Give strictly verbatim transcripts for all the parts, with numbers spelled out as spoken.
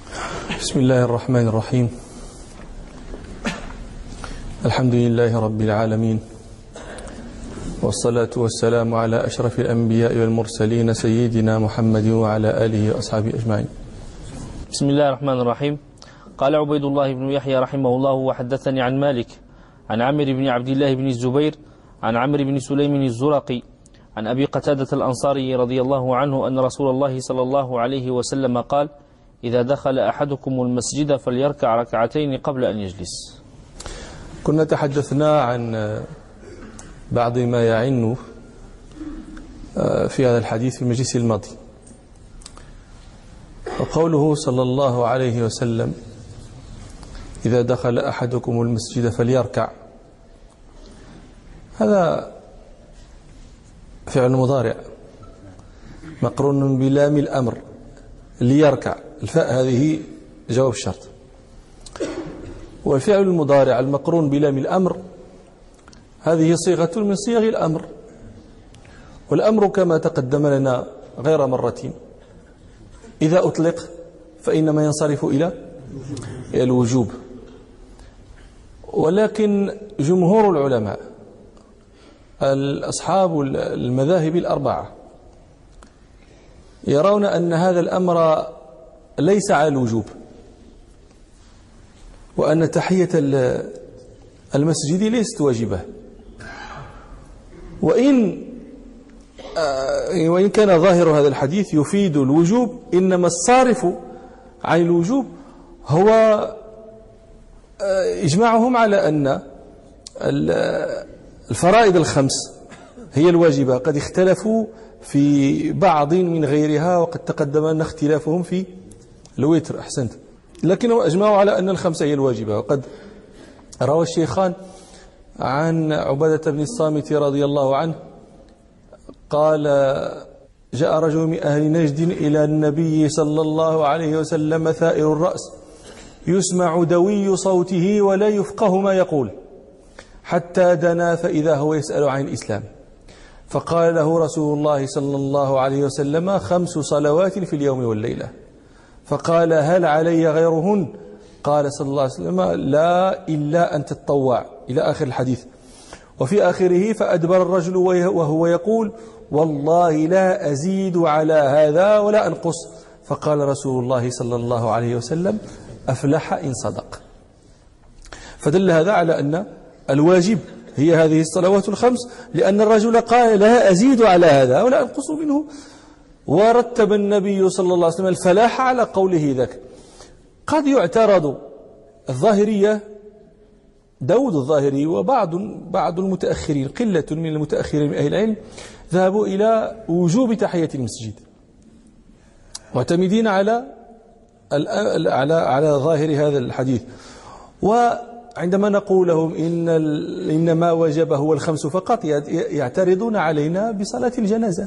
بسم الله الرحمن الرحيم. الحمد لله رب العالمين، والصلاة والسلام على أشرف الأنبياء والمرسلين سيدنا محمد وعلى آله وأصحابه أجمعين. بسم الله الرحمن الرحيم. قال عبيد الله بن يحيى رحمه الله: وحدثني عن مالك عن عمرو بن عبد الله بن الزبير عن عمرو بن سليم الزرقي عن أبي قتادة الأنصاري رضي الله عنه أن رسول الله صلى الله عليه وسلم قال: إذا دخل أحدكم المسجد فليركع ركعتين قبل أن يجلس. كنا تحدثنا عن بعض ما يعن في هذا الحديث في المجلس الماضي، وقوله صلى الله عليه وسلم: إذا دخل أحدكم المسجد فليركع، هذا فعل مضارع مقرون بلام الأمر، ليركع، الفاء هذه جواب الشرط، والفعل المضارع المقرون بلام الأمر هذه صيغة من صيغ الأمر، والأمر كما تقدم لنا غير مرة إذا أطلق فإنما ينصرف إلى الوجوب، ولكن جمهور العلماء أصحاب المذاهب الأربعة يرون أن هذا الأمر ليس على الوجوب، وأن تحية المسجد ليست واجبة، وإن وإن كان ظاهر هذا الحديث يفيد الوجوب، إنما الصارف عن الوجوب هو إجماعهم على أن الفرائض الخمس هي الواجبة. قد اختلفوا في بعض من غيرها، وقد تقدم أن اختلافهم في الوتر، أحسنت، لكنهم أجمعوا على أن الخمسة هي الواجبة. وقد روى الشيخان عن عبادة بن الصامت رضي الله عنه قال: جاء رجل من أهل نجد إلى النبي صلى الله عليه وسلم ثائر الرأس يسمع دوي صوته ولا يفقه ما يقول، حتى دنا فإذا هو يسأل عن الإسلام، فقال له رسول الله صلى الله عليه وسلم: خمس صلوات في اليوم والليلة. فقال: هل علي غيرهن؟ قال صلى الله عليه وسلم: لا إلا أن تتطوع، إلى آخر الحديث. وفي آخره: فأدبر الرجل وهو يقول: والله لا أزيد على هذا ولا أنقص. فقال رسول الله صلى الله عليه وسلم: أفلح إن صدق. فدل هذا على أن الواجب هي هذه الصلوات الخمس، لأن الرجل قال: لا أزيد على هذا ولا أنقص منه، ورتب النبي صلى الله عليه وسلم الفلاح على قوله ذاك. قد يعترض الظاهرية، داود الظاهري وبعض بعض المتأخرين، قلة من المتأخرين من أهل العلم، ذهبوا إلى وجوب تحية المسجد، معتمدين على على على ظاهر هذا الحديث. وعندما نقول لهم إن إن ما وجب هو الخمس فقط، يعترضون علينا بصلاة الجنازة.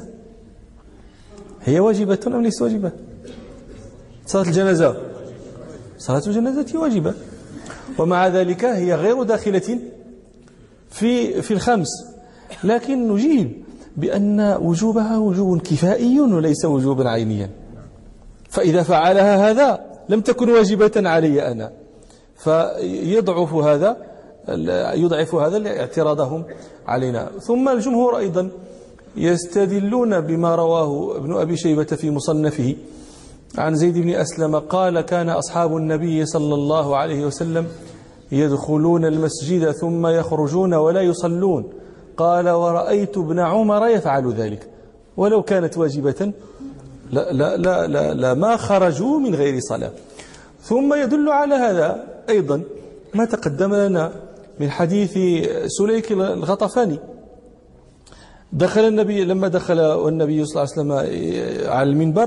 هي واجبة أم ليست واجبة؟ صلاة الجنازة صلاة الجنازة واجبة، ومع ذلك هي غير داخلة في في الخمس، لكن نجيب بأن وجوبها وجوب كفائي وليس وجوبا عينيا، فإذا فعلها هذا لم تكن واجبة علي أنا، فيضعف هذا يضعف هذا اعتراضهم علينا. ثم الجمهور أيضا يستدلون بما رواه ابن أبي شيبة في مصنفه عن زيد بن أسلم قال: كان أصحاب النبي صلى الله عليه وسلم يدخلون المسجد ثم يخرجون ولا يصلون، قال: ورأيت ابن عمر يفعل ذلك، ولو كانت واجبة لا, لا, لا, لا, لا ما خرجوا من غير صلاة. ثم يدل على هذا أيضا ما تقدم لنا من حديث سليك الغطفاني. دخل النبي لما دخل النبي صلى الله عليه وسلم على المنبر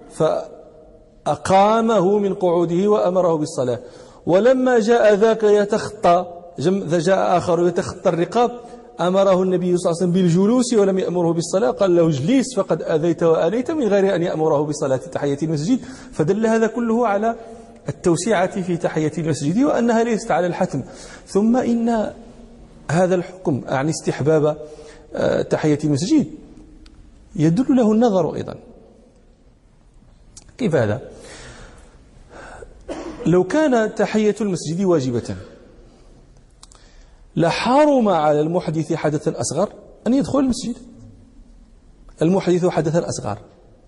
فأقامه من قعوده وأمره بالصلاة، ولما جاء ذاك يتخطى جاء آخر يتخطى الرقاب أمره النبي صلى الله عليه وسلم بالجلوس ولم يأمره بالصلاة، قال له: اجلس فقد أذيت وآليت، من غير أن يأمره بصلاة تحية المسجد. فدل هذا كله على التوسعة في تحية المسجد، وأنها ليست على الحتم. ثم إن هذا الحكم عن استحباب تحية المسجد يدل له النظر أيضا. كيف هذا؟ لو كان تحية المسجد واجبة لحرم على المحدث حدثا أصغر أن يدخل المسجد. المحدث حدثا أصغر،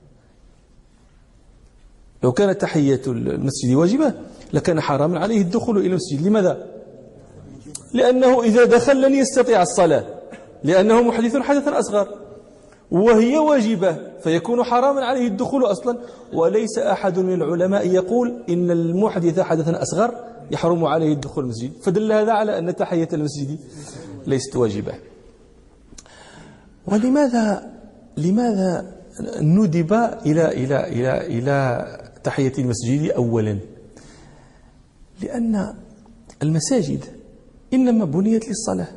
لو كانت تحية المسجد واجبة لكان حراما عليه الدخول إلى المسجد. لماذا؟ لأنه إذا دخل لن يستطيع الصلاة، لأنه محدث حدثا أصغر، وهي واجبة فيكون حراما عليه الدخول أصلا. وليس أحد من العلماء يقول إن المحدث حدثا أصغر يحرم عليه الدخول المسجد، فدل هذا على أن تحية المسجد ليست واجبة. ولماذا لماذا ندب إلى إلى إلى إلى تحية المسجد أولا؟ لأن المساجد إنما بنيت للصلاة،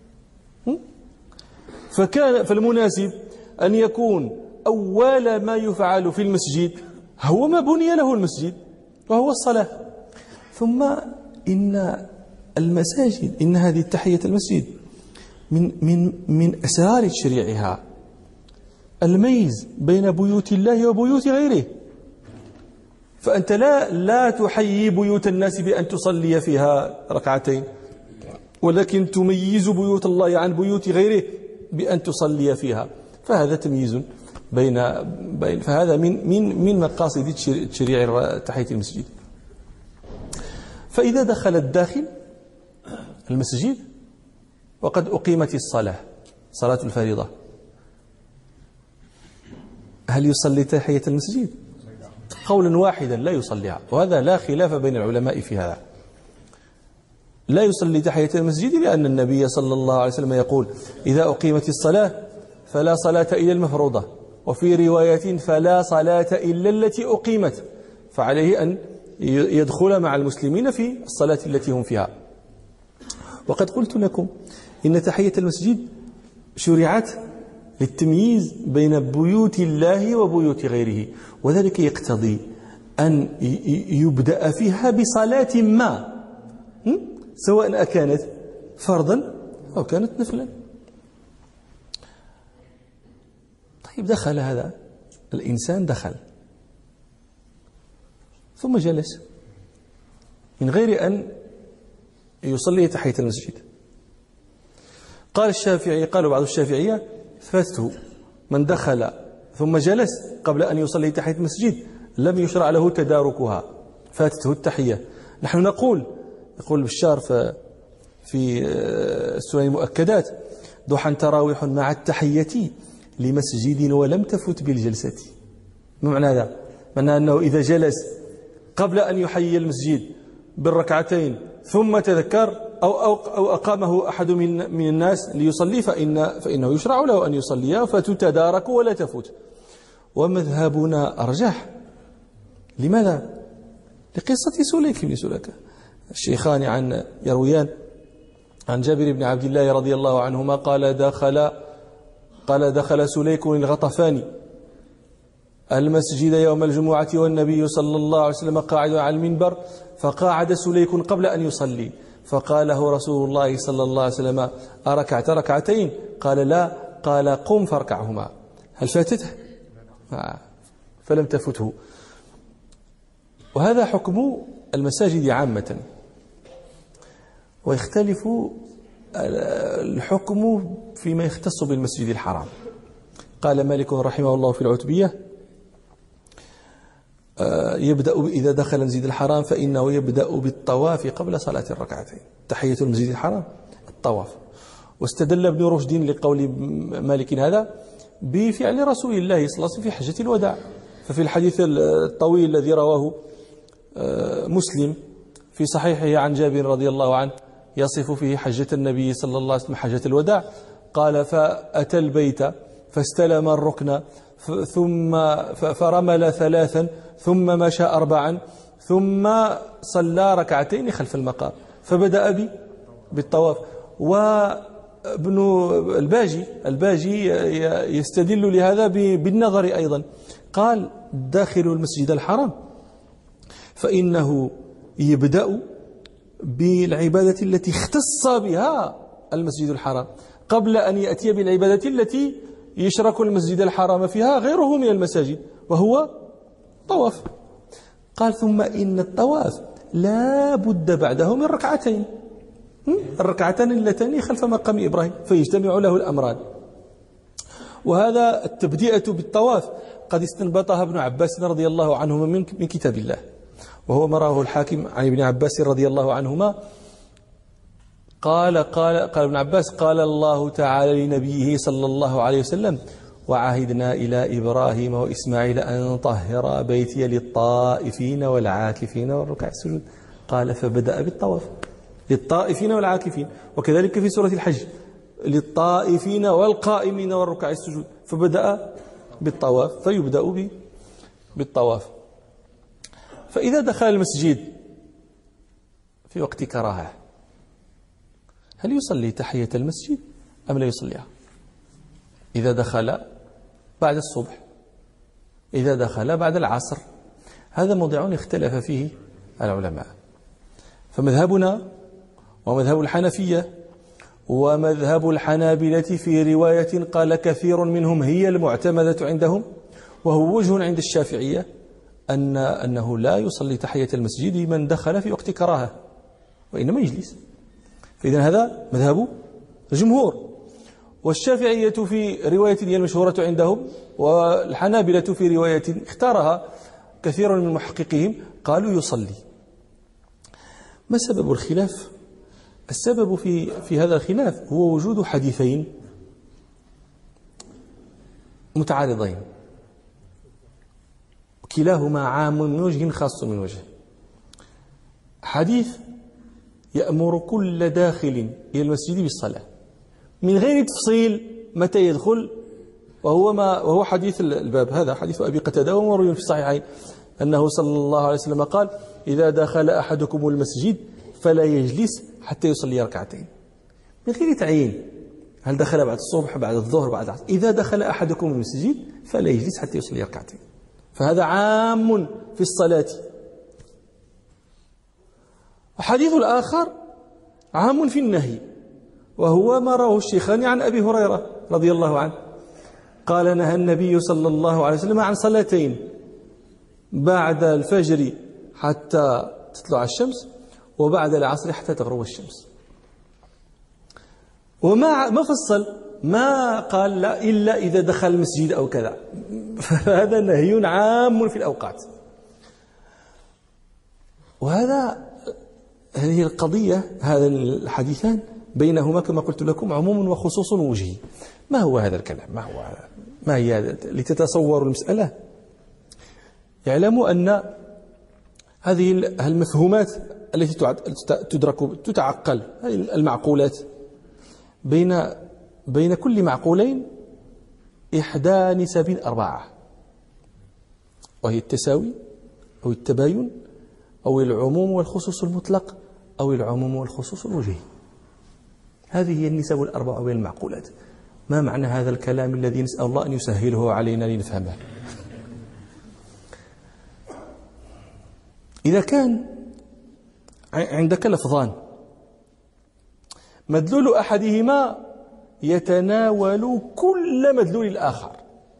فكان فالمناسب أن يكون أول ما يفعل في المسجد هو ما بني له المسجد وهو الصلاة. ثم إن المساجد إن هذه تحية المسجد من من من أسرار تشريعها الميز بين بيوت الله وبيوت غيره. فأنت لا لا تحيي بيوت الناس بأن تصلي فيها ركعتين، ولكن تميز بيوت الله عن بيوت غيره بأن تصلي فيها، فهذا تمييز بين بين فهذا من من من مقاصد تشريع تحية المسجد. فإذا دخل الداخل المسجد وقد أقيمت الصلاة، صلاة الفريضة، هل يصلي تحية المسجد؟ قولا واحدا لا يصليها، وهذا لا خلاف بين العلماء في هذا. لا يصلي تحية المسجد لأن النبي صلى الله عليه وسلم يقول: إذا أقيمت الصلاة فلا صلاة إلا المفروضة، وفي رواية فلا صلاة إلا التي أقيمت، فعليه أن يدخل مع المسلمين في الصلاة التي هم فيها. وقد قلت لكم إن تحية المسجد شرعت للتمييز بين بيوت الله وبيوت غيره، وذلك يقتضي أن يبدأ فيها بصلاة ما، سواء أكانت فرضا أو كانت نفلا. طيب دخل هذا الإنسان، دخل ثم جلس من غير أن يصلي تحية المسجد. قال الشافعي قالوا بعض الشافعية فاته من دخل ثم جلس قبل أن يصلي تحية المسجد لم يشرع له تداركها، فاتته التحية. نحن نقول يقول بشار في السنن المؤكدات: ضحى تراويح مع التحية لمسجد ولم تفت بالجلسة. ما معنى هذا؟ معنى أنه إذا جلس قبل أن يحيي المسجد بالركعتين ثم تذكر أو, أو, أو أقامه أحد من, من الناس ليصلي فإن فإنه يشرع له أن يصلي فتتدارك ولا تفوت. ومذهبنا أرجح. لماذا؟ لقصة سليك بن سلكة. الشيخان عن يرويان عن جابر بن عبد الله رضي الله عنهما قال دخل قال دخل سليك الغطفاني المسجد يوم الجمعة والنبي صلى الله عليه وسلم قاعد على المنبر، فقاعد سليك قبل أن يصلي، فقال له رسول الله صلى الله عليه وسلم: أركعت ركعتين؟ قال: لا. قال: قم فاركعهما. هل فاتته؟ فلم تفته. وهذا حكم المساجد عامة، ويختلف الحكم فيما يختص بالمسجد الحرام. قال مالك رحمه الله في العتبية: يبدأ إذا دخل المسجد الحرام فإنه يبدأ بالطواف قبل صلاة الركعتين. تحية المسجد الحرام الطواف. واستدل ابن رشد لقول مالك هذا بفعل رسول الله صلى الله عليه وسلم في حجة الوداع. ففي الحديث الطويل الذي رواه مسلم في صحيحه عن جابر رضي الله عنه يصف فيه حجة النبي صلى الله عليه وسلم حجة الوداع، قال: فأتى البيت فاستلم الركن ثم فرمل ثلاثا ثم مشى أربعا ثم صلى ركعتين خلف المقام، فبدأ بي بالطواف. وابن الباجي الباجي يستدل لهذا بالنظر أيضا، قال: داخل المسجد الحرام فإنه يبدأ بالعبادة التي اختص بها المسجد الحرام قبل أن يأتي بالعبادة التي يشرك المسجد الحرام فيها غيره من المساجد، وهو طواف. قال: ثم إن الطواف لا بد بعده من ركعتين، الركعتان اللتان خلف مقام إبراهيم، فيجتمع له الأمران. وهذا التبدئة بالطواف قد استنبطها ابن عباس رضي الله عنهما من كتاب الله، وهو ما رواه الحاكم عن ابن عباس رضي الله عنهما قال قال قال ابن عباس قال الله تعالى لنبيه صلى الله عليه وسلم: وعهدنا إلى إبراهيم وإسماعيل أن طهر بيتي للطائفين والعاكفين والركع السجود. قال فبدأ بالطواف للطائفين والعاكفين، وكذلك في سورة الحج للطائفين والقائمين والركع السجود، فبدأ بالطواف، فيبدأ بالطواف. فإذا دخل المسجد في وقت كراهة هل يصلي تحية المسجد أم لا يصليها؟ إذا دخل بعد الصبح، إذا دخل بعد العصر، هذا موضع اختلف فيه العلماء. فمذهبنا ومذهب الحنفية ومذهب الحنابلة في رواية قال كثير منهم هي المعتمدة عندهم، وهو وجه عند الشافعية، أن أنه لا يصلي تحية المسجد من دخل في وقت كراهة، وإنما يجلس. فإذا هذا مذهب الجمهور. والشافعية في رواية هي المشهورة عندهم، والحنابلة في رواية اختارها كثير من محققهم قالوا يصلي. ما سبب الخلاف؟ السبب في في هذا الخلاف هو وجود حديثين متعارضين، كلاهما عام من وجه خاص من وجه. حديث يأمر كل داخل إلى المسجد بالصلاة من غير تفصيل متى يدخل، وهو ما وهو حديث الباب، هذا حديث أبي قتادة ومروي في الصحيحين أنه صلى الله عليه وسلم قال: إذا دخل أحدكم المسجد فلا يجلس حتى يصلي ركعتين، من غير تعيين هل دخل بعد الصبح بعد الظهر بعد العصر. إذا دخل أحدكم المسجد فلا يجلس حتى يصلي ركعتين، فهذا عام في الصلاة. الحديث الآخر عام في النهي، وهو ما رواه الشيخان عن أبي هريرة رضي الله عنه قال: نهى النبي صلى الله عليه وسلم عن صلاتين بعد الفجر حتى تطلع الشمس، وبعد العصر حتى تغرب الشمس. وما ما فصل، ما قال لا إلا إذا دخل المسجد أو كذا، فهذا نهي عام في الأوقات. وهذا هذه القضية، هذا الحديثان بينهما كما قلت لكم عموم وخصوص وجهي. ما هو هذا الكلام؟ ما هو هذا؟ ما هي هذا؟ لتتصوروا المسألة، يعلموا أن هذه المفهومات التي تدرك تتعقل، المعقولات، بين بين كل معقولين إحدى نسب أربعة، وهي التساوي أو التباين أو العموم والخصوص المطلق أو العموم والخصوص الوجهي. هذه هي النسب الأربعة بين المعقولات. ما معنى هذا الكلام الذي نسأل الله أن يسهله علينا لنفهمه؟ إذا كان عندك لفظان مدلول أحدهما يتناول كل مدلول الآخر،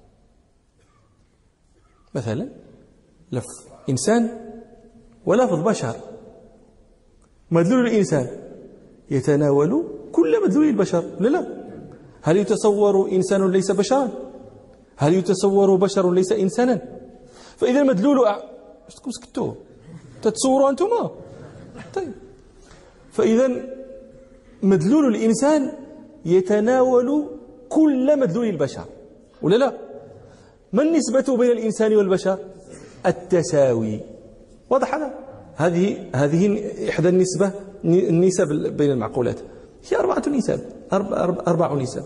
مثلا لفظ إنسان ولفظ بشر، مدلول الإنسان يتناول كل مدلول البشر، لا لا. هل يتصور إنسان ليس بشرا؟ هل يتصور بشر ليس إنسانا؟ فإذا مدلول أ... اشتكم سكتوا تتصوروا أنتما؟ طيب، فإذا مدلول الإنسان يتناول كل مدلول البشر، ولا لا؟ ما النسبة بين الإنسان والبشر؟ التساوي. واضح هذا؟ هذه هذه إحدى النسبة النسب بين المعقولات، هي أربعة نسب، أربع, أربع نسب.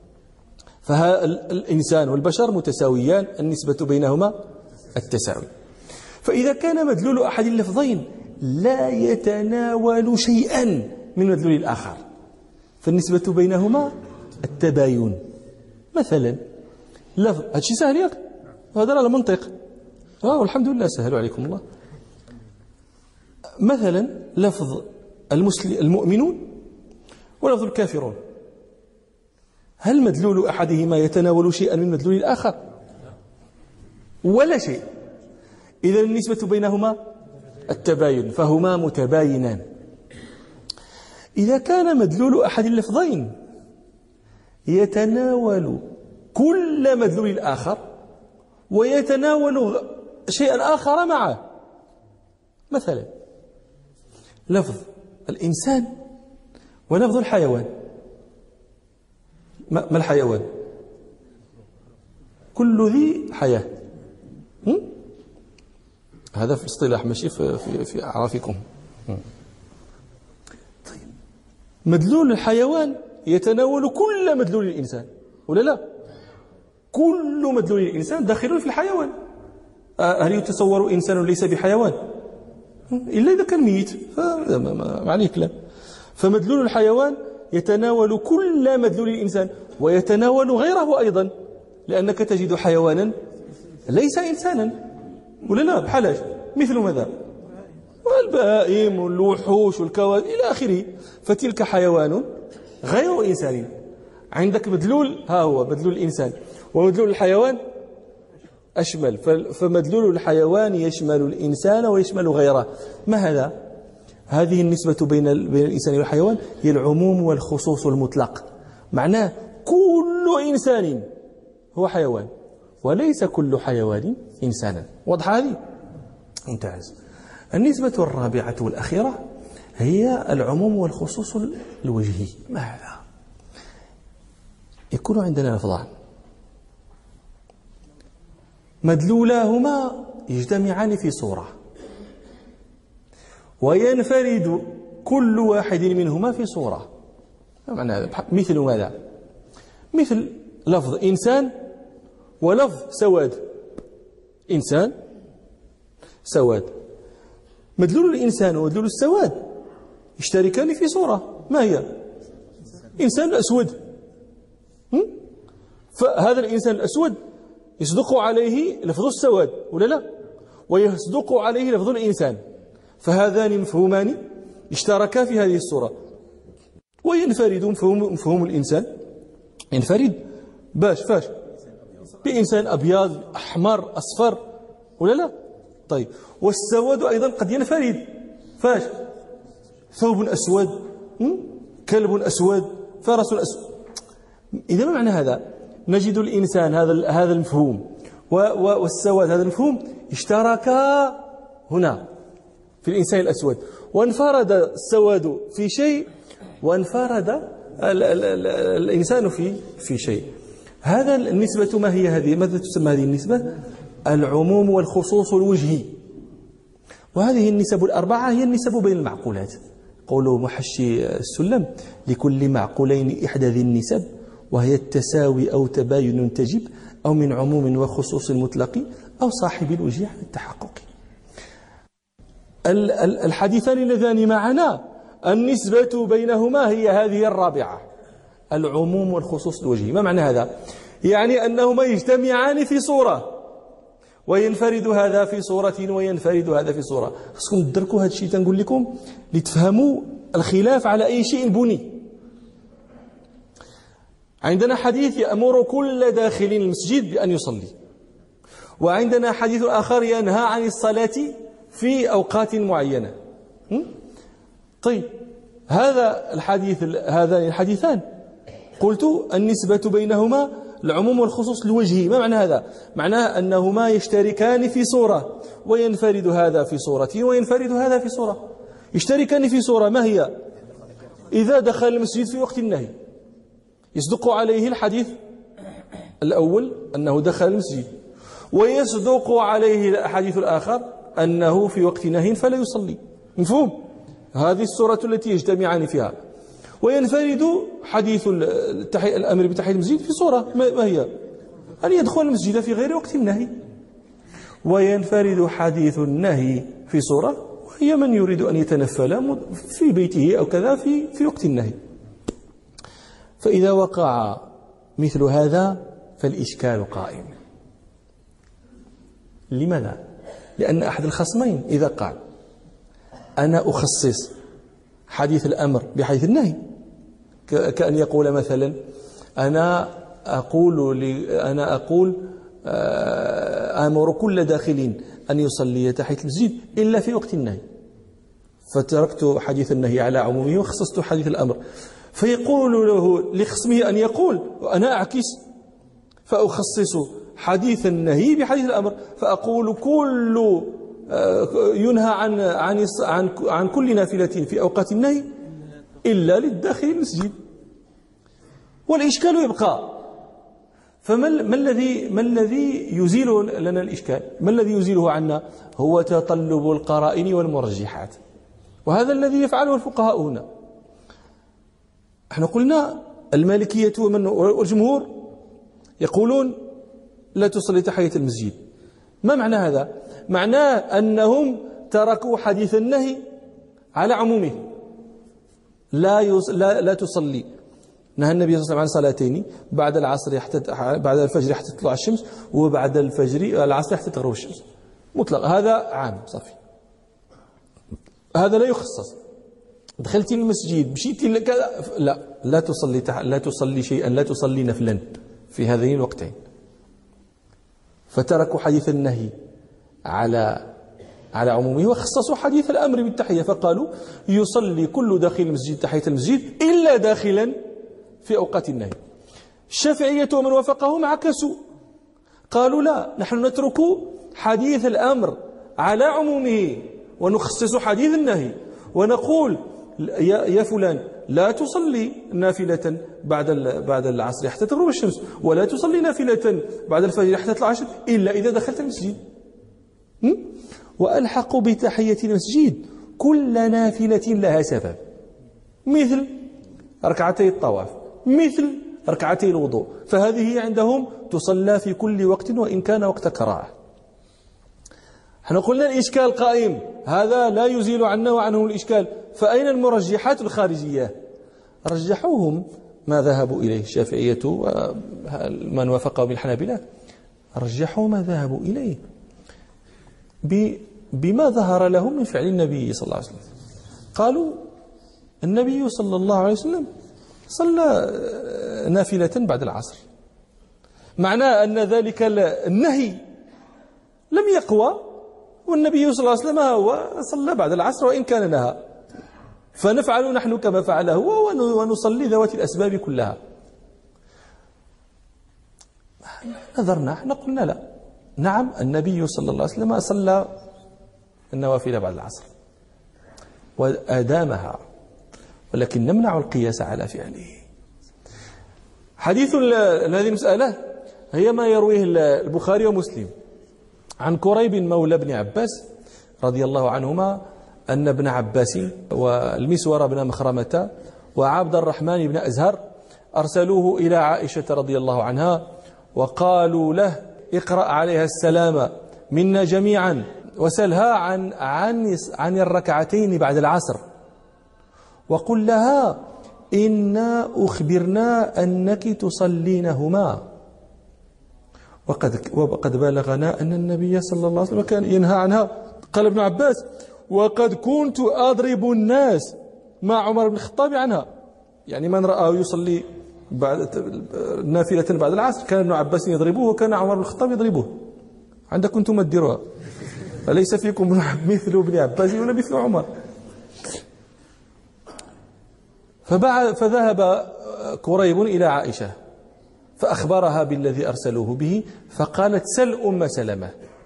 فالإنسان والبشر متساويان، النسبة بينهما التساوي. فإذا كان مدلول أحد اللفظين لا يتناول شيئا من مدلول الآخر، فالنسبة بينهما التباين. مثلا لفظ، هذا شيء سهل ياك، هذا على منطق، اه والحمد لله سهلوا عليكم الله. مثلا لفظ المسلم المؤمنون ولفظ الكافرون، هل مدلول أحدهما يتناول شيئا من مدلول الآخر؟ ولا شيء. إذا النسبة بينهما التباين، فهما متباينان. إذا كان مدلول أحد اللفظين يتناول كل مدلول الآخر ويتناول شيئا آخر معه، مثلا لفظ الإنسان ولفظ الحيوان. ما الحيوان؟ كل ذي حياة. هذا في الاصطلاح ماشي في, في, في أعرافكم. طيب، مدلول الحيوان يتناول كل مدلول الإنسان ولا لا؟ كل مدلول الإنسان داخل في الحيوان. هل يتصور إنسان ليس بحيوان؟ إلا إذا كان ميت، ما عليه كلام. فمدلول الحيوان يتناول كل مدلول الإنسان ويتناول غيره أيضا، لأنك تجد حيوانا ليس إنسانا ولا لا؟ بحالاش مثل ماذا؟ والبهائم والوحوش والكواكب إلى آخره. فتلك حيوان غير إنسان. عندك مدلول، ها هو مدلول الإنسان، ومدلول الحيوان أشمل. فمدلول الحيوان يشمل الإنسان ويشمل غيره. ما هذا؟ هذه النسبة بين بين الإنسان والحيوان هي العموم والخصوص المطلق. معناه كل إنسان هو حيوان وليس كل حيوان إنسانا. واضح هذه؟ ممتاز. النسبة الرابعة والأخيرة هي العموم والخصوص الوجهي. ما هذا؟ يكون عندنا لفظان مدلولاهما يجتمعان في صورة وينفرد كل واحد منهما في صورة. معنى هذا مثل ماذا؟ مثل لفظ إنسان ولفظ سواد. إنسان سواد، مدلول الإنسان ومدلول السواد يشتركان في صورة. ما هي؟ إنسان أسود. فهذا الإنسان الأسود يصدق عليه لفظ السواد ولا لا؟ ويصدق عليه لفظ الإنسان، فهذان مفهومان اشتركا في هذه الصورة. وينفرد مفهوم, مفهوم الإنسان، ينفرد باش فاش؟ بإنسان أبيض أحمر أصفر ولا لا؟ طيب، والسواد أيضا قد ينفرد فاش؟ ثوب أسود، كلب أسود، فرس أسود. إذا ما معنى هذا؟ نجد الإنسان هذا هذا المفهوم والسواد هذا المفهوم اشتركا هنا في الإنسان الأسود، وانفرد السواد في شيء وانفرد ال ال ال الإنسان في في شيء. هذا النسبة ما هي هذه؟ ماذا تسمى هذه النسبة؟ العموم والخصوص الوجهي. وهذه النسب الأربعة هي النسب بين المعقولات. قوله محشي السلم: لكل معقولين إحدى ذي النسب، وهي التساوي أو تباين تجب، أو من عموم وخصوص مطلق، أو صاحب الوجه عن التحقق. الحديثان اللذان معنا النسبة بينهما هي هذه الرابعة، العموم والخصوص الوجهي. ما معنى هذا؟ يعني أنهما يجتمعان في صورة وينفرد هذا في صورة وينفرد هذا في صورة. خصكم تدركوا هذا الشيء تنقول لكم لتفهموا الخلاف على أي شيء بني. عندنا حديث يأمر كل داخل المسجد بأن يصلي، وعندنا حديث آخر ينهى عن الصلاة في أوقات معينة. طيب، هذا الحديث هذان الحديثان قلت النسبة بينهما العموم والخصوص الوجهي. ما معنى هذا؟ معناه أنهما يشتركان في صورة وينفرد هذا في صورة وينفرد هذا في صورة. يشتركان في صورة، ما هي؟ إذا دخل المسجد في وقت النهي يصدق عليه الحديث الأول أنه دخل المسجد، ويصدق عليه الحديث الآخر أنه في وقت نهي فلا يصلي. مفهوم؟ هذه الصورة التي يجتمعان فيها. وينفرد حديث الأمر بتحية المسجد في صورة، ما هي؟ أن يدخل المسجد في غير وقت النهي. وينفرد حديث النهي في صورة، وهي من يريد أن يتنفل في بيته أو كذا في في وقت النهي. فإذا وقع مثل هذا فالإشكال قائم. لماذا؟ لأن أحد الخصمين إذا قال أنا أخصص حديث الأمر بحديث النهي، كأن يقول مثلا أنا أقول أنا أقول أمر كل داخل أن يصلي تحية المسجد إلا في وقت النهي، فتركت حديث النهي على عمومه وخصصت حديث الأمر. فيقول له لخصمه أن يقول، وأنا أعكس فأخصص حديث النهي بحديث الأمر، فأقول كل ينهى عن عن عن عن كل نافلة في أوقات النهي إلا للداخل المسجد، والإشكال يبقى. فما ما الذي ما الذي يزيل لنا الإشكال؟ ما الذي يزيله عنا؟ هو تطلب القرائن والمرجحات، وهذا الذي يفعله الفقهاء هنا. احنا قلنا المالكية والجمهور يقولون لا تصلي تحية المسجد. ما معنى هذا؟ معناه أنهم تركوا حديث النهي على عمومه، لا يص... لا لا تصلي. نهى النبي صلى الله عليه وسلم عن صلاتين، بعد العصر حتى بعد الفجر حتى تطلع الشمس، وبعد الفجر العصر حتى تغرب الشمس، مطلق. هذا عام صافي، هذا لا يخصص. دخلتي المسجد مشيتي لكذا، لا لا تصلي تح... لا تصلي شيئا، لا تصلي نفلا في هذين الوقتين. فتركوا حديث النهي على على عمومه وخصصوا حديث الأمر بالتحية، فقالوا يصلي كل داخل المسجد تحية المسجد إلا داخلا في أوقات النهي. الشافعية ومن وافقهم عكسوا، قالوا لا، نحن نترك حديث الأمر على عمومه ونخصص حديث النهي، ونقول يا يا فلان لا تصلي نافلة بعد بعد العصر حتى تغرب الشمس، ولا تصلي نافلة بعد الفجر حتى تطلع الشمس إلا إذا دخلت المسجد. وألحقوا بتحية المسجد كل نافلة لها سبب، مثل ركعتي الطواف، مثل ركعتي الوضوء، فهذه عندهم تصلى في كل وقت وإن كان وقت كراهة. احنا قلنا الإشكال قائم، هذا لا يزيل عنا وعنه الإشكال. فأين المرجحات الخارجية؟ رجحوهم ما ذهبوا إليه الشافعية ومن وافقه بالحنابلة، رجحوا ما ذهبوا إليه بما ظهر لهم من فعل النبي صلى الله عليه وسلم. قالوا النبي صلى الله عليه وسلم صلى نافلة بعد العصر، معناه أن ذلك النهي لم يقوى، والنبي صلى الله عليه وسلم هو صلى بعد العصر وإن كان نهى، فنفعل نحن كما فعل هو ونصلي ذوات الأسباب كلها. نظرنا احنا قلنا لا، نعم النبي صلى الله عليه وسلم صلى النوافل بعد العصر وأدامها، ولكن نمنع القياس على فعله. حديث هذه المسألة هي ما يرويه البخاري ومسلم عن كريب مولى ابن عباس رضي الله عنهما أن ابن عباس والمسور بن مخرمة وعبد الرحمن بن أزهر أرسلوه إلى عائشة رضي الله عنها وقالوا له اقرأ عليها السلام منا جميعا وسلها عن عن عن الركعتين بعد العصر، وقل لها إنا أخبرنا أنك تصلينهما، وقد وقد بلغنا أن النبي صلى الله عليه وسلم كان ينهى عنها. قال ابن عباس وقد كنت أضرب الناس مع عمر بن الخطاب عنها، يعني من رآه يصلي بعد نافلة بعد العصر كان ابن عباس يضربوه وكان عمر بن الخطاب يضربوه. عندكم انتم تديروها، أليس فيكم مثل ابن عباس ولا مثل عمر؟ فذهب كريب إلى عائشة فأخبرها بالذي أرسلوه به، فقالت سل أم سلمة.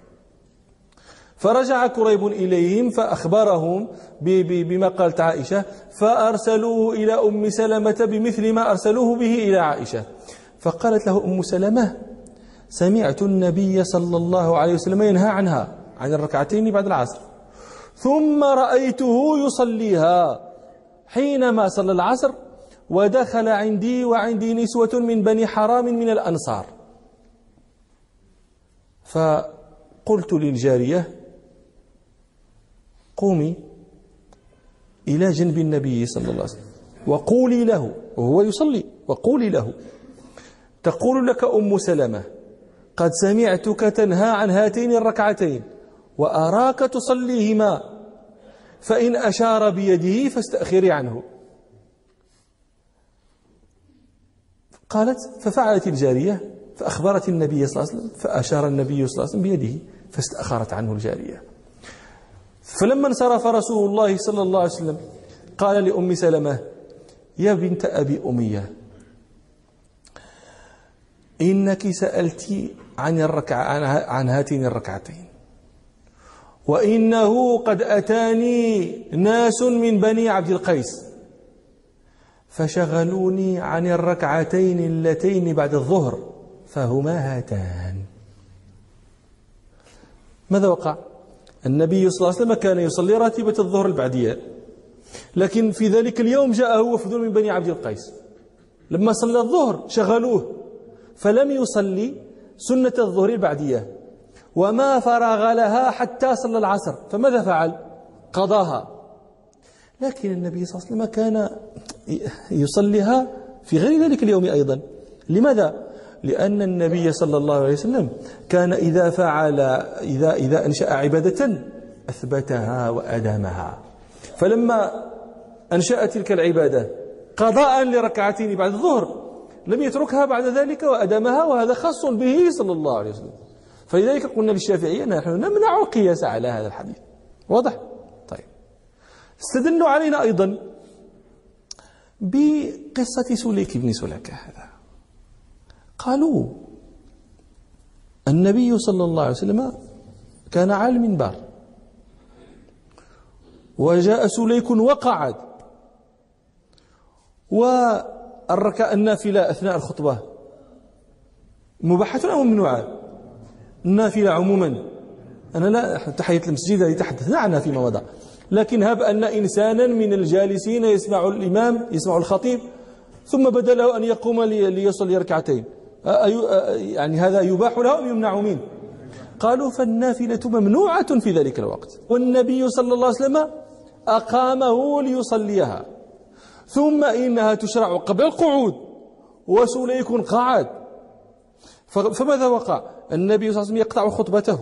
فرجع كريب إليهم فأخبرهم بما قالت عائشة، فأرسلوه إلى أم سلمة بمثل ما أرسلوه به إلى عائشة. فقالت له أم سلمة سمعت النبي صلى الله عليه وسلم ينهى عنها عن الركعتين بعد العصر، ثم رأيته يصليها حينما صلى العصر ودخل عندي وعندي نسوة من بني حرام من الأنصار، فقلت للجارية قومي إلى جنب النبي صلى الله عليه وسلم وقولي له وهو يصلي، وقولي له تقول لك أم سلمة قد سمعتك تنهى عن هاتين الركعتين وأراك تصليهما، فإن أشار بيده فاستأخري عنه. قالت ففعلت الجارية فأخبرت النبي صلى الله عليه وسلم، فأشار النبي صلى الله عليه وسلم بيده فاستأخرت عنه الجارية. فلما انصرف رسول الله صلى الله عليه وسلم قال لأم سلمة: يا بنت أبي أمية، إنك سألت عن الركعة عن هاتين الركعتين، وإنه قد أتاني ناس من بني عبد القيس فشغلوني عن الركعتين اللتين بعد الظهر فهما هاتان. ماذا وقع؟ النبي صلى الله عليه وسلم كان يصلي راتبة الظهر البعدية، لكن في ذلك اليوم جاءه وفد من بني عبد القيس، لما صلى الظهر شغلوه فلم يصلي سنة الظهر البعدية، وما فرغ لها حتى صلى العصر، فماذا فعل؟ قضاها. لكن النبي صلى الله عليه وسلم كان يصليها في غير ذلك اليوم أيضا. لماذا؟ لأن النبي صلى الله عليه وسلم كان إذا فعل إذا إذا أنشأ عبادة أثبتها وأدامها، فلما أنشأ تلك العبادة قضاء لركعتين بعد الظهر لم يتركها بعد ذلك وأدامها، وهذا خاص به صلى الله عليه وسلم. فلذلك قلنا للشافعية نحن نمنع القياس على هذا الحديث. واضح؟ طيب، استدلوا علينا أيضا بقصة سليك بن سلكة هذا. قالوا النبي صلى الله عليه وسلم كان على المنبر وجاء سليك وقعد، والركعة النافلة أثناء الخطبة مباحة أو ممنوعة؟ النافلة عموما، أنا لا تحية المسجد الذي تحدثنا عنها فيما مضى، لكن هب أن إنسانا من الجالسين يسمع الإمام يسمع الخطيب ثم بدا له أن يقوم ليصلي ركعتين، يعني هذا يباح له أو يمنع منه؟ قالوا فالنافلة ممنوعة في ذلك الوقت، والنبي صلى الله عليه وسلم أقامه ليصليها، ثم إنها تشرع قبل القعود وسليك قعد، فماذا وقع؟ النبي صلى الله عليه وسلم يقطع خطبته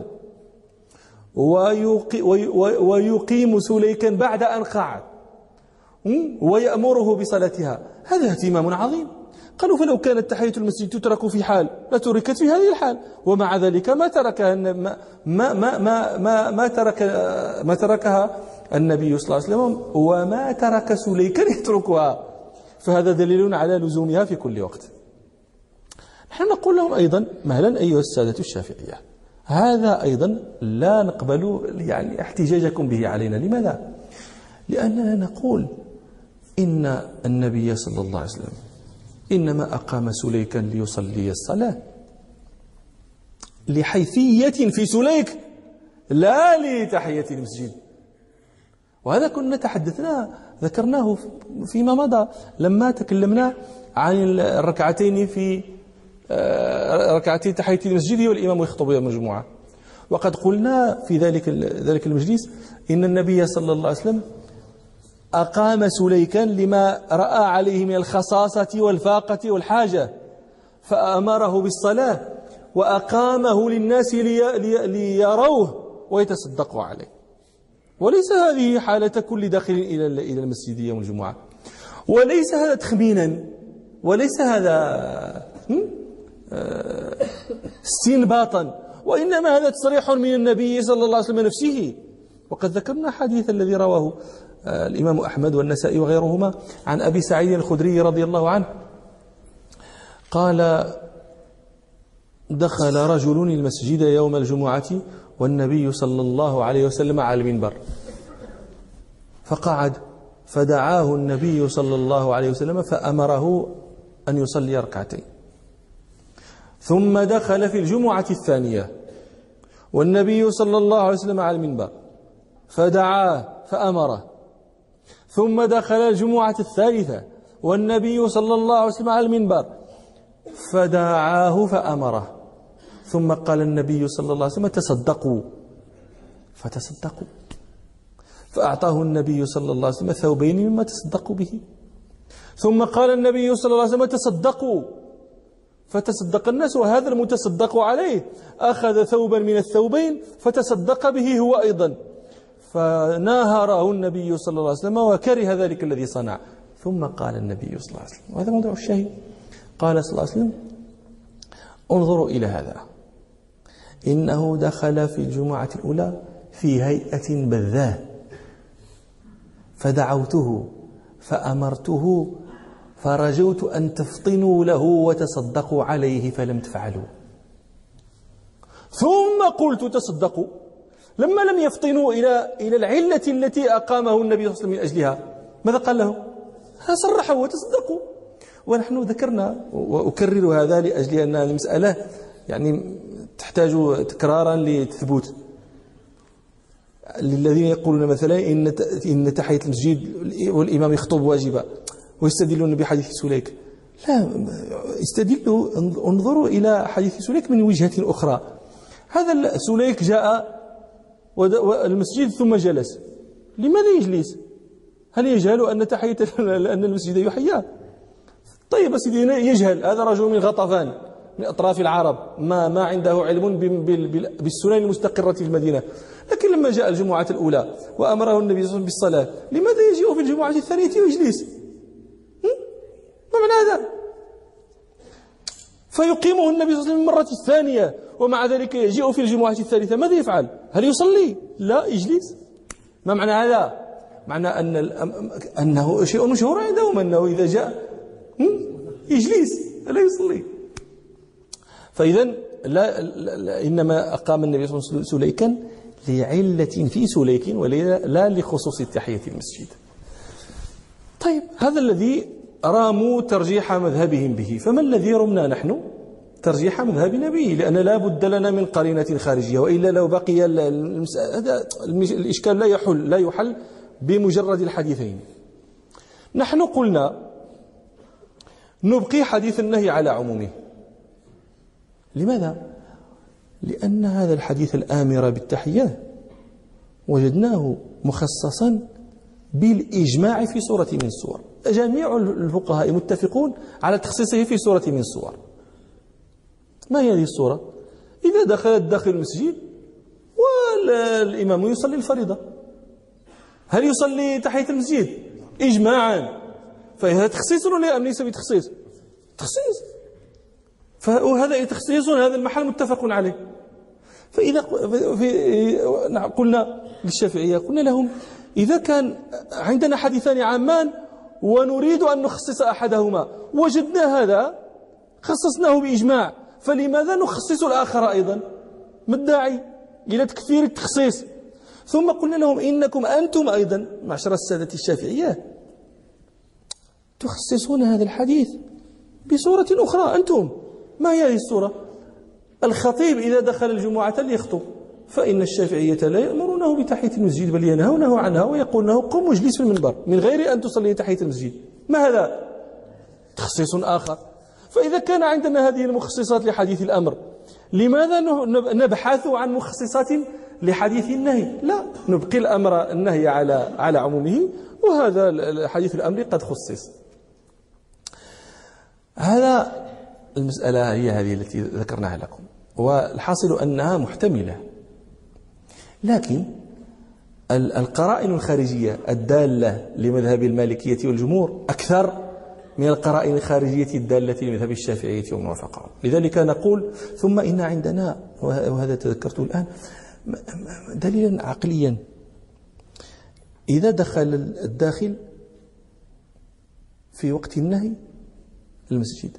ويقيم سليكا بعد أن قعد ويأمره بصلاتها. هذا اهتمام عظيم. قالوا فلو كانت تحية المسجد تترك في حال لتركت في هذه الحال، ومع ذلك ما تركها ما ما ما ما, ما ترك ما تركها النبي صلى الله عليه وسلم، وما ترك سليكا يتركها، فهذا دليل على لزومها في كل وقت. نحن نقول لهم أيضا مهلا أيها السادة الشافعية، هذا أيضا لا نقبل يعني احتجاجكم به علينا. لماذا؟ لأننا نقول إن النبي صلى الله عليه وسلم إنما أقام سليكا ليصلي الصلاة لحيثية في سليك لا لتحية المسجد، وهذا كنا تحدثنا ذكرناه فيما مضى لما تكلمنا عن الركعتين في ركعتين تحية المسجد والإمام يخطب يوم الجمعة، وقد قلنا في ذلك ذلك المجلس إن النبي صلى الله عليه وسلم أقام سليكا لما رأى عليه من الخصاصة والفاقة والحاجة، فأمره بالصلاة وأقامه للناس لي لي ليروه ويتصدقوا عليه، وليس هذه حالة كل داخل إلى إلى المسجد يوم الجمعة، وليس هذا تخمينا، وليس هذا استنباطا، وإنما هذا تصريح من النبي صلى الله عليه وسلم نفسه. وقد ذكرنا حديث الذي رواه الإمام أحمد والنسائي وغيرهما عن أبي سعيد الخدري رضي الله عنه قال دخل رجل المسجد يوم الجمعة والنبي صلى الله عليه وسلم على المنبر، فقعد فدعاه النبي صلى الله عليه وسلم فأمره أن يصلي ركعتين، ثم دخل في الجمعة الثانية والنبي صلى الله عليه وسلم على المنبر فدعاه فأمره، ثم دخل الجمعة الثالثة والنبي صلى الله عليه وسلم على المنبر فدعاه فأمره، ثم قال النبي صلى الله عليه وسلم تصدقوا، فتصدقوا، فأعطاه النبي صلى الله عليه وسلم ثوبين مما تصدقوا به، ثم قال النبي صلى الله عليه وسلم تصدقوا، فتصدق الناس، وهذا المتصدق عليه أخذ ثوبا من الثوبين فتصدق به هو أيضا، فناهره النبي صلى الله عليه وسلم وكره ذلك الذي صنع. ثم قال النبي صلى الله عليه وسلم، وهذا موضوع الشاهد، قال صلى الله عليه وسلم انظروا إلى هذا، إنه دخل في الجمعة الأولى في هيئة بذاء، فدعوته فأمرته فرجوت أن تفطنوا له وتصدقوا عليه فلم تفعلوا. ثم قلت تصدقوا، لما لم يفطنوا إلى إلى العلة التي أقامه النبي صلى الله عليه وسلم من أجلها، ماذا قال له؟ صرحوا وتصدقوا. ونحن ذكرنا وأكرر هذا لأجل أن المسألة يعني تحتاج تكرارا للثبوت. للذين يقولون مثلا إن إن تحية المسجد والإمام يخطب واجبة ويستدلون بحديث سليك، لا، استدلوا انظروا إلى حديث سليك من وجهة أخرى. هذا سليك جاء المسجد ثم جلس، لماذا يجلس؟ هل يجهل أن تحية أن المسجد يحيى؟ طيب سيدي، يجهل، هذا رجل من غطفان من أطراف العرب، ما ما عنده علم بالسنن المستقرة في المدينة. لكن لما جاء الجمعة الأولى وأمره النبي صلى الله عليه وسلم بالصلاة، لماذا يجيء في الجمعة الثانية ويجلس؟ ما معنى هذا؟ فيقيمه النبي صلى الله عليه وسلم المرة الثانية، ومع ذلك يجيء في الجمعة الثالثة، ماذا يفعل؟ هل يصلي؟ لا، يجلس. ما معنى هذا؟ معنى أن أنه شيء مشهور عندهم أنه إذا جاء يجلس لا يصلي. فإذا لا, لا إنما أقام النبي صلى الله عليه وسلم سليكا لعلة في سليك ولا لخصوص تحية المسجد. طيب، هذا الذي راموا ترجيح مذهبهم به. فما الذي رمنا نحن ترجيح مذهبنا به؟ لأن لا بد لنا من قرينة خارجية، وإلا لو بقي هذا الإشكال لا يحل لا يحل بمجرد الحديثين. نحن قلنا نبقي حديث النهي على عمومه. لماذا؟ لأن هذا الحديث الآمر بالتحية وجدناه مخصصا بالإجماع في سورة من السور. جميع الفقهاء متفقون على تخصيصه في سورة من السور. ما هي هذه السورة؟ إذا دخلت داخل المسجد والإمام يصلي الفريضة، هل يصلي تحية المسجد؟ إجماعا. فهذا تخصيص ولا ليس بتخصيص؟ تخصيص. فهذا تخصيص، هذا المحل متفق عليه. فإذا في قلنا للشافعية، قلنا لهم إذا كان عندنا حديثان عامان ونريد أن نخصص أحدهما، وجدنا هذا خصصناه بإجماع، فلماذا نخصص الآخر أيضا؟ ما الداعي إلى تكثير التخصيص؟ ثم قلنا لهم إنكم أنتم أيضا معشر السادة الشافعية تخصصون هذا الحديث بصورة أخرى. أنتم ما هي هذه الصورة؟ الخطيب إذا دخل الجمعة ليخطب، فإن الشافعية لا يأمرونه بتحية المسجد بل ينهونه عنها ويقول له قم واجلس في المنبر من غير أن تصلي تحية المسجد. ما هذا؟ تخصيص آخر. فإذا كان عندنا هذه المخصصات لحديث الأمر، لماذا نبحث عن مخصصات لحديث النهي؟ لا، نبقي الأمر النهي على على عمومه، وهذا حديث الأمر قد خصص. هذا المسألة هي هذه التي ذكرناها لكم، والحاصل أنها محتملة. لكن القرائن الخارجية الدالة لمذهب المالكية والجمهور أكثر من القرائن الخارجية الدالة لمذهب الشافعية ومن وافقهم. لذلك نقول ثم إن عندنا، وهذا تذكرته الآن، دليلا عقليا. إذا دخل الداخل في وقت النهي المسجد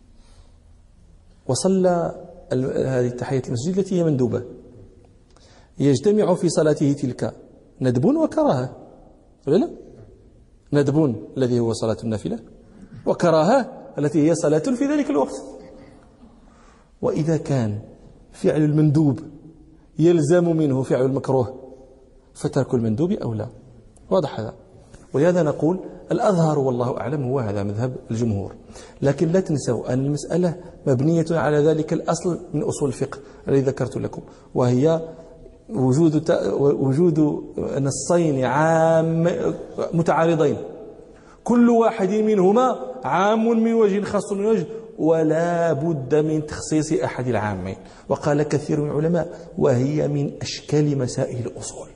وصلى هذه تحية المسجد التي هي مندوبة، يجتمع في صلاته تلك ندب وكراهة، ولا لا؟ ندب الذي هو صلاة النافلة، وكراهة التي هي صلاة في ذلك الوقت. وإذا كان فعل المندوب يلزم منه فعل المكروه، فترك المندوب أولى. واضح هذا؟ ولهذا نقول الأظهر والله أعلم هو هذا مذهب الجمهور. لكن لا تنسوا أن المسألة مبنية على ذلك الأصل من أصول الفقه الذي ذكرت لكم، وهي وجود وجود نصين عام متعارضين، كل واحد منهما عام من وجه خاص من وجه، ولا بد من تخصيص أحد العامين. وقال كثير من العلماء وهي من أشكال مسائل الأصول،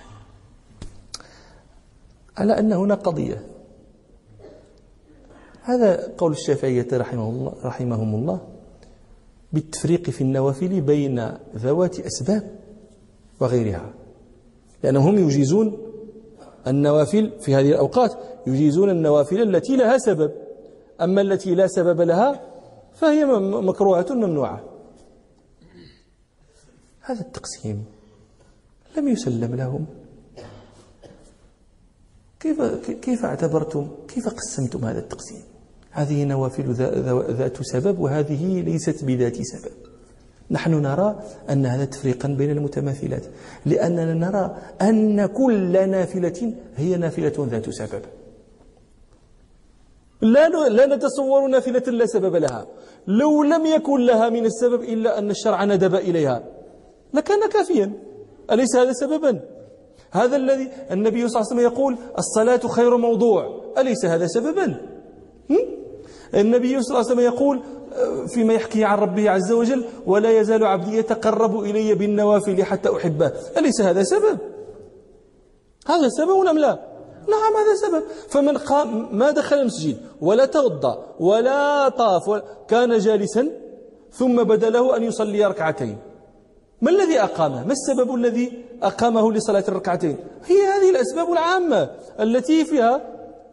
على أن هنا قضية. هذا قول الشافعية رحمه الله رحمهم الله بالتفريق في النوافل بين ذوات أسباب وغيرها، لأنهم يجيزون النوافل في هذه الأوقات، يجيزون النوافل التي لها سبب، أما التي لا سبب لها فهي مكروهة ممنوعة. هذا التقسيم لم يسلم لهم. كيف كيف اعتبرتم، كيف قسمتم هذا التقسيم؟ هذه نوافل ذات سبب وهذه ليست بذات سبب. نحن نرى أن هذا تفريقا بين المتماثلات، لأننا نرى أن كل نافلة هي نافلة ذات سبب. لا لا نتصور نافلة لا سبب لها، لو لم يكن لها من السبب إلا أن الشرع ندب إليها لكان كافيا. أليس هذا سببا؟ هذا الذي النبي صلى الله عليه وسلم يقول الصلاة خير موضوع، أليس هذا سببا؟ النبي صلى الله عليه وسلم يقول فيما يحكي عن ربه عز وجل ولا يزال عبدي يتقرب إلي بالنوافل حتى أحبه، أليس هذا سبب؟ هذا سبب أم لا؟ نعم هذا سبب. فمن قام ما دخل المسجد ولا توضأ ولا طاف ولا كان جالسا ثم بدا له أن يصلي ركعتين، ما الذي أقامه؟ ما السبب الذي أقامه لصلاة الركعتين؟ هي هذه الأسباب العامة التي فيها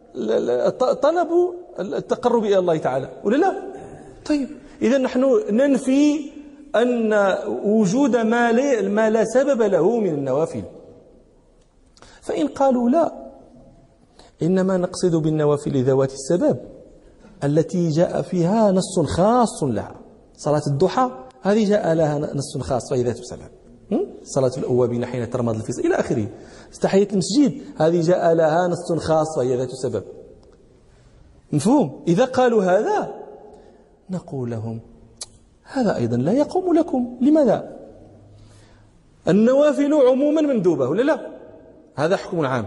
طلب التقرب إلى الله تعالى، ولا لا؟ طيب إذا نحن ننفي أن وجود ما لا, ما لا سبب له من النوافل. فإن قالوا لا، إنما نقصد بالنوافل ذوات السبب التي جاء فيها نص خاص لها. صلاة الضحى هذه جاء لها نص خاص وهي ذات سبب، صلاة الأوابين حين ترمض الفصل إلى آخره. تحية المسجد هذه جاء لها نص خاص وهي ذات سبب. مفهوم؟ إذا قالوا هذا نقول لهم هذا أيضا لا يقوم لكم. لماذا؟ النوافل عموما مندوبة ولا لا؟ هذا حكم عام.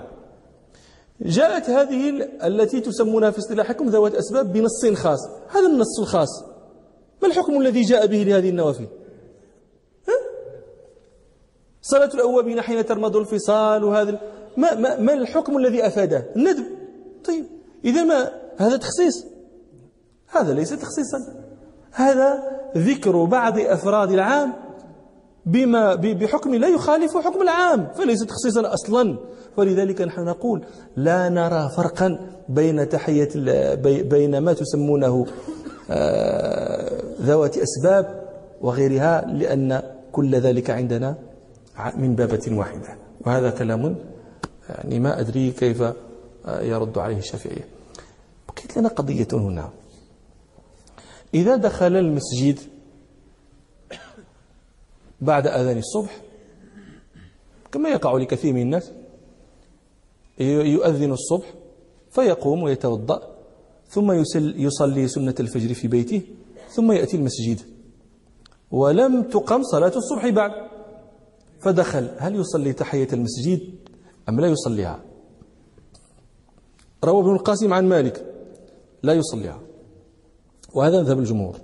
جاءت هذه التي تسمونها في اصطلاحكم ذوات أسباب بنص خاص، هذا النص الخاص ما الحكم الذي جاء به لهذه النوافل؟ ها؟ صلاة الأوابين حين ترمض الفصال وهذا ما, ما, ما الحكم الذي أفاده؟ الندب. طيب إذا ما هذا تخصيص؟ هذا ليس تخصيصا، هذا ذكر بعض أفراد العام بما بحكم لا يخالف حكم العام، فليس تخصيصا أصلا. ولذلك نحن نقول لا نرى فرقا بين تحية بين ما تسمونه ذوات أسباب وغيرها، لأن كل ذلك عندنا من بابة واحدة. وهذا كلام يعني ما أدري كيف يرد عليه الشافعية. بقيت لنا قضية هنا، إذا دخل المسجد بعد أذان الصبح كما يقع لكثير من الناس، يؤذن الصبح فيقوم ويتوضأ ثم يصلي سنة الفجر في بيته ثم يأتي المسجد ولم تقم صلاة الصبح بعد، فدخل، هل يصلي تحية المسجد أم لا يصليها؟ روى ابن القاسم عن مالك لا يصليها، وهذا مذهب الجمهور.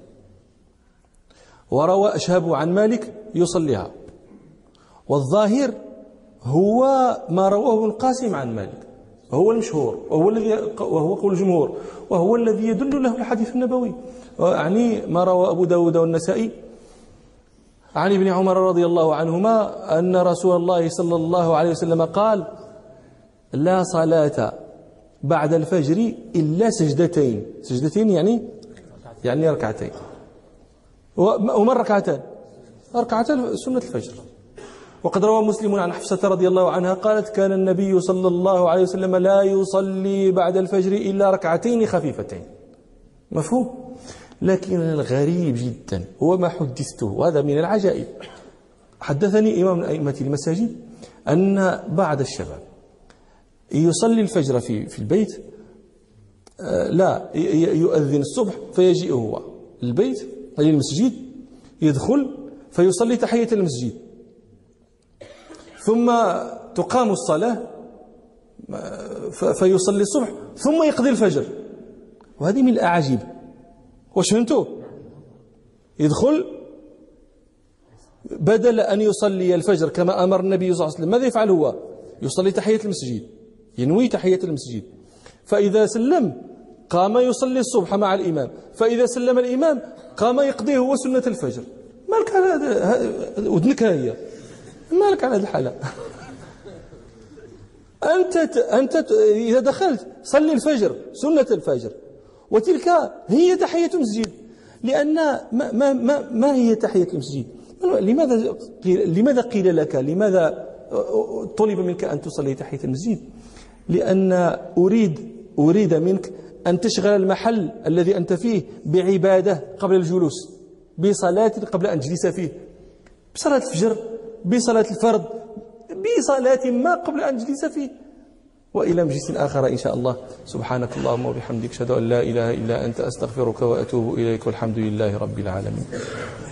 وروى أشهب عن مالك يصليها، والظاهر هو ما رواه ابن القاسم عن مالك، وهو المشهور وهو الذي وهو قول الجمهور وهو الذي يدل له الحديث النبوي، يعني ما روى أبو داود والنسائي عن ابن عمر رضي الله عنهما أن رسول الله صلى الله عليه وسلم قال لا صلاة بعد الفجر إلا سجدتين، سجدتين يعني يعني ركعتين. وما الركعتان؟ ركعتان سنة الفجر. وقد روى مسلم عن حفصة رضي الله عنها قالت كان النبي صلى الله عليه وسلم لا يصلي بعد الفجر إلا ركعتين خفيفتين. مفهوم؟ لكن الغريب جدا هو ما حدثته، وهذا من العجائب. حدثني إمام من أئمة المساجد أن بعض الشباب يصلي الفجر في في البيت، لا يؤذن الصبح فيجيء هو البيت أي المسجد، يدخل فيصلي تحية المسجد ثم تقام الصلاة فيصلي الصبح ثم يقضي الفجر. وهذه من الأعاجيب. واش فهمتوا؟ يدخل بدل أن يصلي الفجر كما أمر النبي صلى الله عليه وسلم، ماذا يفعل هو؟ يصلي تحية المسجد، ينوي تحية المسجد، فإذا سلم قام يصلي الصبح مع الإمام، فإذا سلم الإمام قام يقضيه هو سنة الفجر. مالك على هذا ودنك هي، مالك على هذه الحالة. أنت أنت إذا دخلت صلي الفجر سنة الفجر، وتلك هي تحية المسجد. لأن ما ما ما, ما هي تحية المسجد؟ لماذا قيل لماذا قيل لك لماذا طلب منك أن تصلي تحية المسجد؟ لأن أريد أريد منك أن تشغل المحل الذي أنت فيه بعبادة قبل الجلوس، بصلاة قبل أن تجلس فيه، بصلاة الفجر، بصلاة الفرض، بصلاة ما قبل أن تجلس فيه. وإلى مجلس آخر إن شاء الله. سبحانك اللهم وبحمدك، أشهد أن لا إله إلا أنت، أستغفرك وأتوب إليك، والحمد لله رب العالمين.